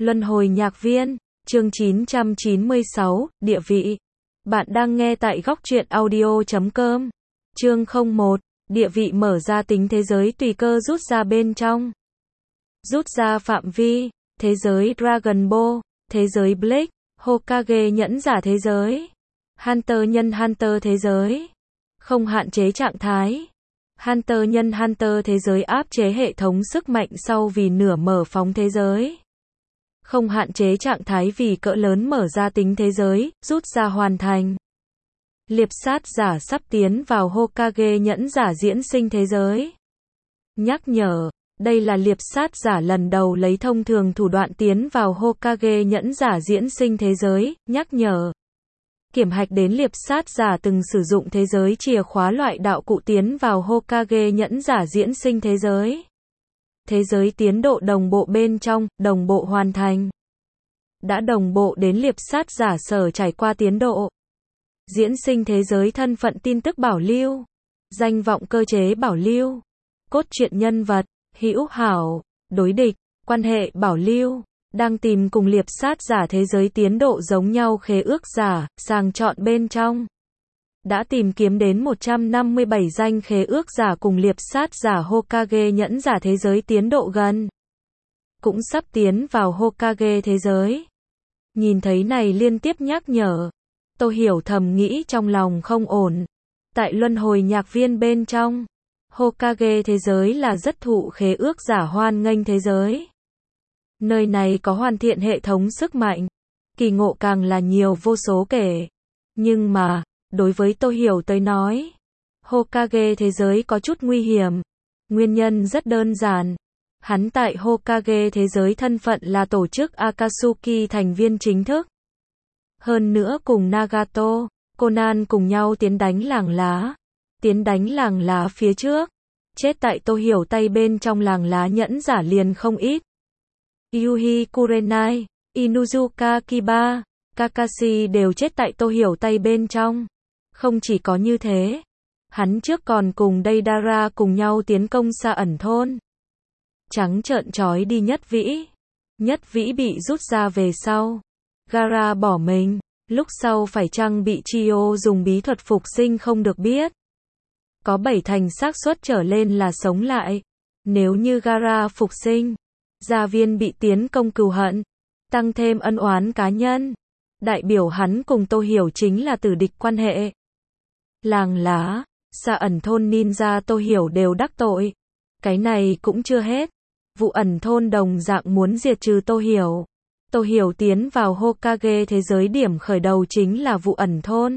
Luân hồi nhạc viên, chương 996, địa vị. Bạn đang nghe tại góc truyện audio.com. Chương 01, địa vị mở ra tính thế giới tùy cơ rút ra bên trong. Rút ra phạm vi, thế giới Dragon Ball, thế giới Bleach, Hokage nhẫn giả thế giới, Hunter nhân Hunter thế giới, không hạn chế trạng thái. Hunter nhân Hunter thế giới áp chế hệ thống sức mạnh sau vì nửa mở phóng thế giới. Không hạn chế trạng thái vì cỡ lớn mở ra tính thế giới, rút ra hoàn thành. Liệp sát giả sắp tiến vào Hokage nhẫn giả diễn sinh thế giới. Nhắc nhở, đây là liệp sát giả lần đầu lấy thông thường thủ đoạn tiến vào Hokage nhẫn giả diễn sinh thế giới, nhắc nhở. Kiểm hạch đến liệp sát giả từng sử dụng thế giới chìa khóa loại đạo cụ tiến vào Hokage nhẫn giả diễn sinh thế giới. Thế giới tiến độ đồng bộ bên trong, đồng bộ hoàn thành. Đã đồng bộ đến liệp sát giả sở trải qua tiến độ. Diễn sinh thế giới thân phận tin tức bảo lưu. Danh vọng cơ chế bảo lưu. Cốt truyện nhân vật, hữu hảo, đối địch, quan hệ bảo lưu. Đang tìm cùng liệp sát giả thế giới tiến độ giống nhau khế ước giả, sàng chọn bên trong. Đã tìm kiếm đến 157 danh khế ước giả cùng liệp sát giả Hokage nhẫn giả thế giới tiến độ gần. Cũng sắp tiến vào Hokage thế giới. Nhìn thấy này liên tiếp nhắc nhở. Tôi hiểu thầm nghĩ trong lòng không ổn. Tại luân hồi nhạc viên bên trong, Hokage thế giới là rất thụ khế ước giả hoan nghênh thế giới. Nơi này có hoàn thiện hệ thống sức mạnh. Kỳ ngộ càng là nhiều vô số kể. Nhưng mà, đối với tôi hiểu tới nói, Hokage thế giới có chút nguy hiểm. Nguyên nhân rất đơn giản. Hắn tại Hokage thế giới thân phận là tổ chức Akatsuki thành viên chính thức. Hơn nữa cùng Nagato, Conan cùng nhau tiến đánh làng lá. Tiến đánh làng lá phía trước. Chết tại tôi hiểu tay bên trong làng lá nhẫn giả liền không ít. Yuhi Kurenai, Inuzuka Kiba, Kakashi đều chết tại tôi hiểu tay bên trong. Không chỉ có như thế, hắn trước còn cùng Deidara cùng nhau tiến công Sa ẩn thôn. Trắng trợn trói đi Nhất Vĩ. Nhất Vĩ bị rút ra về sau. Gaara bỏ mình, lúc sau phải chăng bị Chio dùng bí thuật phục sinh không được biết. Có 7% xác suất trở lên là sống lại. Nếu như Gaara phục sinh, gia viên bị tiến công cừu hận, tăng thêm ân oán cá nhân. Đại biểu hắn cùng Tô Hiểu chính là tử địch quan hệ. Làng lá, Sa ẩn thôn ninja Tô Hiểu đều đắc tội. Cái này cũng chưa hết. Vụ ẩn thôn đồng dạng muốn diệt trừ Tô Hiểu. Tô Hiểu tiến vào Hokage thế giới điểm khởi đầu chính là vụ ẩn thôn.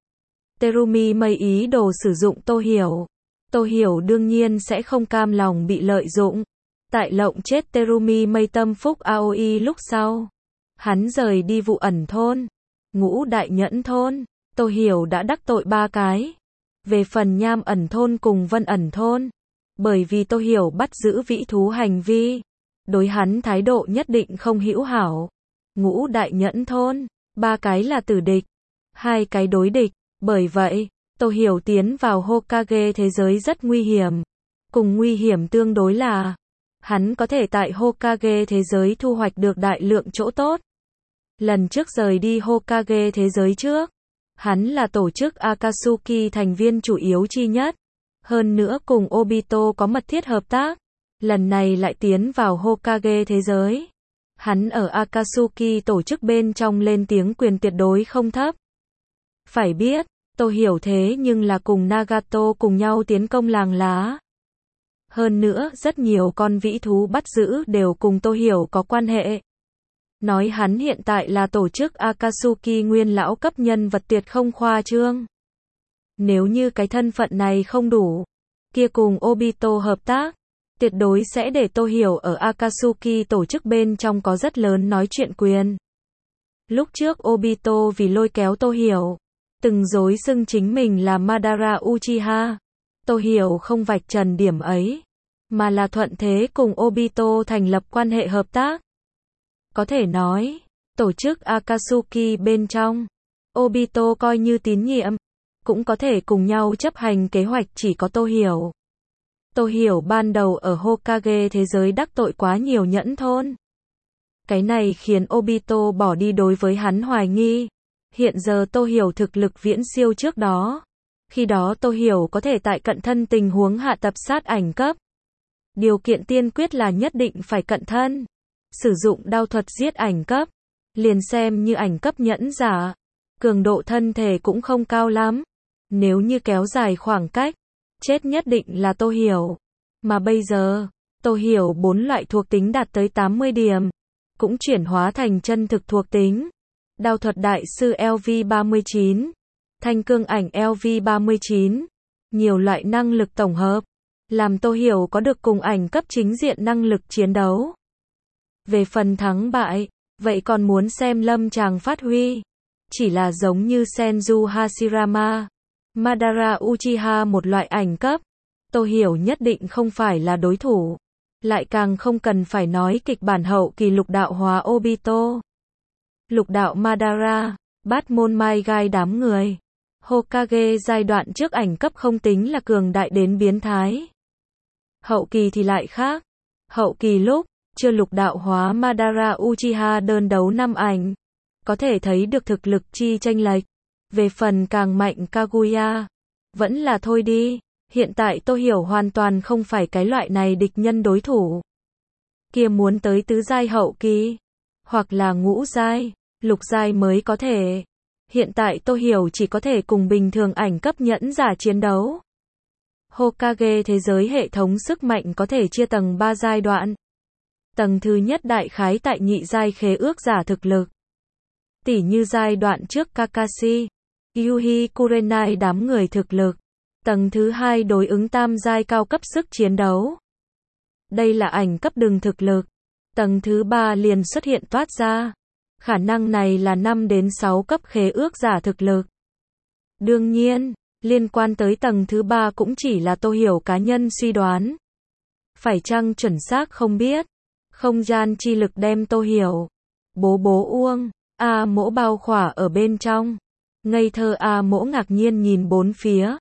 Terumi mây ý đồ sử dụng Tô Hiểu. Tô Hiểu đương nhiên sẽ không cam lòng bị lợi dụng. Tại lộng chết Terumi mây tâm phúc Aoi lúc sau. Hắn rời đi vụ ẩn thôn. Ngũ đại nhẫn thôn. Tô Hiểu đã đắc tội 3 cái. Về phần nham ẩn thôn cùng vân ẩn thôn. Bởi vì Tô Hiểu bắt giữ vĩ thú hành vi. Đối hắn thái độ nhất định không hữu hảo. Ngũ đại nhẫn thôn. 3 cái là tử địch. 2 cái đối địch. Bởi vậy, Tô Hiểu tiến vào Hokage thế giới rất nguy hiểm. Cùng nguy hiểm tương đối là hắn có thể tại Hokage thế giới thu hoạch được đại lượng chỗ tốt. Lần trước rời đi Hokage thế giới trước, hắn là tổ chức Akatsuki thành viên chủ yếu chi nhất. Hơn nữa cùng Obito có mật thiết hợp tác. Lần này lại tiến vào Hokage thế giới. Hắn ở Akatsuki tổ chức bên trong lên tiếng quyền tuyệt đối không thấp. Phải biết, Tô Hiểu thế nhưng là cùng Nagato cùng nhau tiến công làng lá. Hơn nữa, rất nhiều con vĩ thú bắt giữ đều cùng Tô Hiểu có quan hệ. Nói hắn hiện tại là tổ chức Akatsuki nguyên lão cấp nhân vật tuyệt không khoa trương. Nếu như cái thân phận này không đủ, kia cùng Obito hợp tác, tuyệt đối sẽ để Tô Hiểu ở Akatsuki tổ chức bên trong có rất lớn nói chuyện quyền. Lúc trước Obito vì lôi kéo Tô Hiểu, từng dối xưng chính mình là Madara Uchiha. Tô Hiểu không vạch trần điểm ấy, mà là thuận thế cùng Obito thành lập quan hệ hợp tác. Có thể nói, tổ chức Akatsuki bên trong, Obito coi như tín nhiệm, cũng có thể cùng nhau chấp hành kế hoạch chỉ có Tô Hiểu. Tô Hiểu ban đầu ở Hokage thế giới đắc tội quá nhiều nhẫn thôn. Cái này khiến Obito bỏ đi đối với hắn hoài nghi. Hiện giờ Tô Hiểu thực lực viễn siêu trước đó. Khi đó Tô Hiểu có thể tại cận thân tình huống hạ tập sát ảnh cấp. Điều kiện tiên quyết là nhất định phải cận thân. Sử dụng đao thuật giết ảnh cấp. Liền xem như ảnh cấp nhẫn giả. Cường độ thân thể cũng không cao lắm. Nếu như kéo dài khoảng cách, chết nhất định là Tô Hiểu. Mà bây giờ, Tô Hiểu 4 loại thuộc tính đạt tới 80 điểm. Cũng chuyển hóa thành chân thực thuộc tính. Đao thuật đại sư LV39. Thanh cương ảnh LV39. Nhiều loại năng lực tổng hợp. Làm Tô Hiểu có được cùng ảnh cấp chính diện năng lực chiến đấu. Về phần thắng bại, vậy còn muốn xem lâm chàng phát huy. Chỉ là giống như Senju Hashirama, Madara Uchiha một loại ảnh cấp. Tô Hiểu nhất định không phải là đối thủ. Lại càng không cần phải nói kịch bản hậu kỳ lục đạo hóa Obito. Lục đạo Madara, bát môn mai gai đám người. Hokage giai đoạn trước ảnh cấp không tính là cường đại đến biến thái. Hậu kỳ thì lại khác. Hậu kỳ lúc chưa lục đạo hóa Madara Uchiha đơn đấu 5 ảnh. Có thể thấy được thực lực chi chênh lệch. Về phần càng mạnh Kaguya, vẫn là thôi đi. Hiện tại Tô Hiểu hoàn toàn không phải cái loại này địch nhân đối thủ. Kia muốn tới tứ giai hậu kỳ, hoặc là ngũ giai, lục giai mới có thể. Hiện tại Tô Hiểu chỉ có thể cùng bình thường ảnh cấp nhẫn giả chiến đấu. Hokage thế giới hệ thống sức mạnh có thể chia tầng 3 giai đoạn. Tầng thứ nhất đại khái tại nhị giai khế ước giả thực lực. Tỉ như giai đoạn trước Kakashi, Yuhi Kurenai đám người thực lực. Tầng thứ hai đối ứng tam giai cao cấp sức chiến đấu. Đây là ảnh cấp đường thực lực. Tầng thứ ba liền xuất hiện toát ra. Khả năng này là 5 đến 6 cấp khế ước giả thực lực. Đương nhiên, liên quan tới tầng thứ ba cũng chỉ là Tô Hiểu cá nhân suy đoán. Phải chăng chuẩn xác không biết. Không gian chi lực đem Tô Hiểu, bố Uông, A Mỗ bao khỏa ở bên trong. Ngây thơ A Mỗ ngạc nhiên nhìn bốn phía.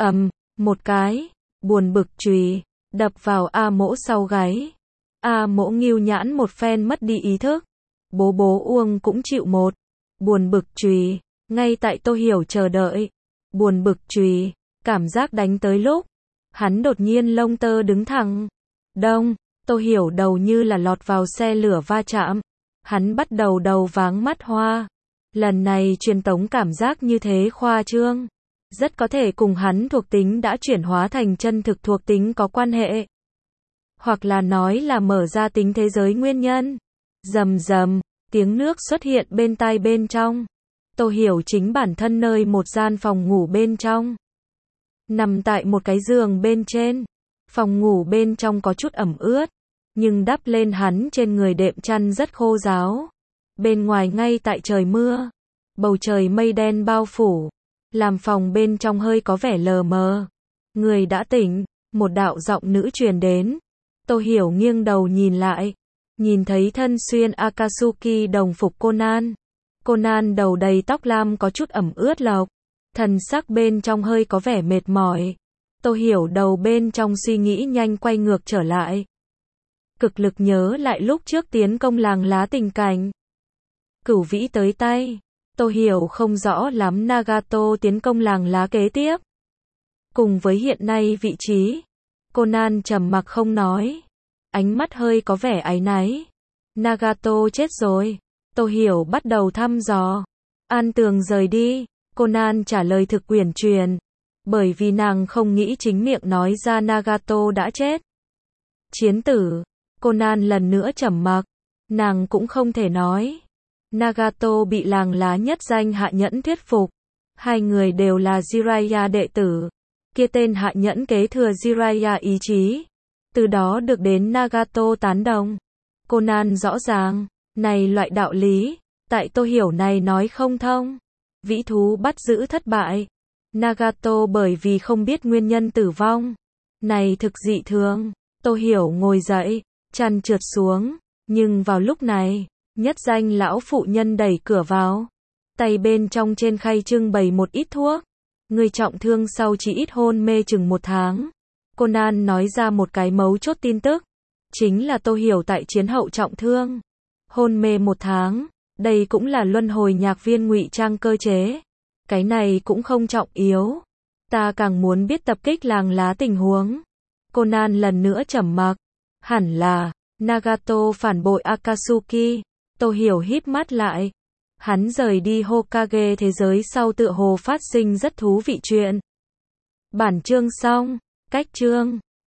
Một cái, buồn bực chùy, đập vào A Mỗ sau gáy. A Mỗ nghêu nhãn một phen mất đi ý thức. Bố Uông cũng chịu một, buồn bực chùy, ngay tại Tô Hiểu chờ đợi. Buồn bực chùy, cảm giác đánh tới lúc. Hắn đột nhiên lông tơ đứng thẳng. Đông, Tô Hiểu đầu như là lọt vào xe lửa va chạm. Hắn bắt đầu đầu váng mắt hoa. Lần này truyền tống cảm giác như thế khoa trương. Rất có thể cùng hắn thuộc tính đã chuyển hóa thành chân thực thuộc tính có quan hệ. Hoặc là nói là mở ra tính thế giới nguyên nhân. Rầm rầm, tiếng nước xuất hiện bên tai bên trong. Tô Hiểu chính bản thân nơi một gian phòng ngủ bên trong. Nằm tại một cái giường bên trên. Phòng ngủ bên trong có chút ẩm ướt. Nhưng đắp lên hắn trên người đệm chăn rất khô ráo. Bên ngoài ngay tại trời mưa. Bầu trời mây đen bao phủ. Làm phòng bên trong hơi có vẻ lờ mờ. Người đã tỉnh, một đạo giọng nữ truyền đến. Tô Hiểu nghiêng đầu nhìn lại. Nhìn thấy thân xuyên Akatsuki đồng phục Conan. Conan đầu đầy tóc lam có chút ẩm ướt lộc. Thần sắc bên trong hơi có vẻ mệt mỏi. Tô Hiểu đầu bên trong suy nghĩ nhanh quay ngược trở lại. Cực lực nhớ lại lúc trước tiến công làng lá tình cảnh. Cửu vĩ tới tay. Tô Hiểu không rõ lắm Nagato tiến công làng lá kế tiếp. Cùng với hiện nay vị trí. Conan trầm mặc không nói. Ánh mắt hơi có vẻ áy náy. Nagato chết rồi. Tô Hiểu bắt đầu thăm dò. An Tường rời đi. Conan trả lời thực uyển chuyển. Bởi vì nàng không nghĩ chính miệng nói ra Nagato đã chết. Chiến tử. Conan lần nữa trầm mặc. Nàng cũng không thể nói. Nagato bị làng lá nhất danh hạ nhẫn thuyết phục. Hai người đều là Jiraiya đệ tử. Kia tên hạ nhẫn kế thừa Jiraiya ý chí. Từ đó được đến Nagato tán đồng. Conan rõ ràng, này loại đạo lý, tại Tô Hiểu này nói không thông. Vĩ thú bắt giữ thất bại. Nagato bởi vì không biết nguyên nhân tử vong. Này thực dị thường. Tô Hiểu ngồi dậy, chăn trượt xuống. Nhưng vào lúc này, nhất danh lão phụ nhân đẩy cửa vào. Tay bên trong trên khay trưng bày một ít thuốc. Người trọng thương sau chỉ ít hôn mê chừng 1 tháng. Conan nói ra một cái mấu chốt tin tức. Chính là Tô Hiểu tại chiến hậu trọng thương. Hôn mê 1 tháng, đây cũng là luân hồi nhạc viên ngụy trang cơ chế. Cái này cũng không trọng yếu. Ta càng muốn biết tập kích làng lá tình huống. Conan lần nữa trầm mặc. Hẳn là, Nagato phản bội Akatsuki. Tô Hiểu híp mắt lại. Hắn rời đi Hokage thế giới sau tựa hồ phát sinh rất thú vị chuyện. Bản chương xong. Cách chương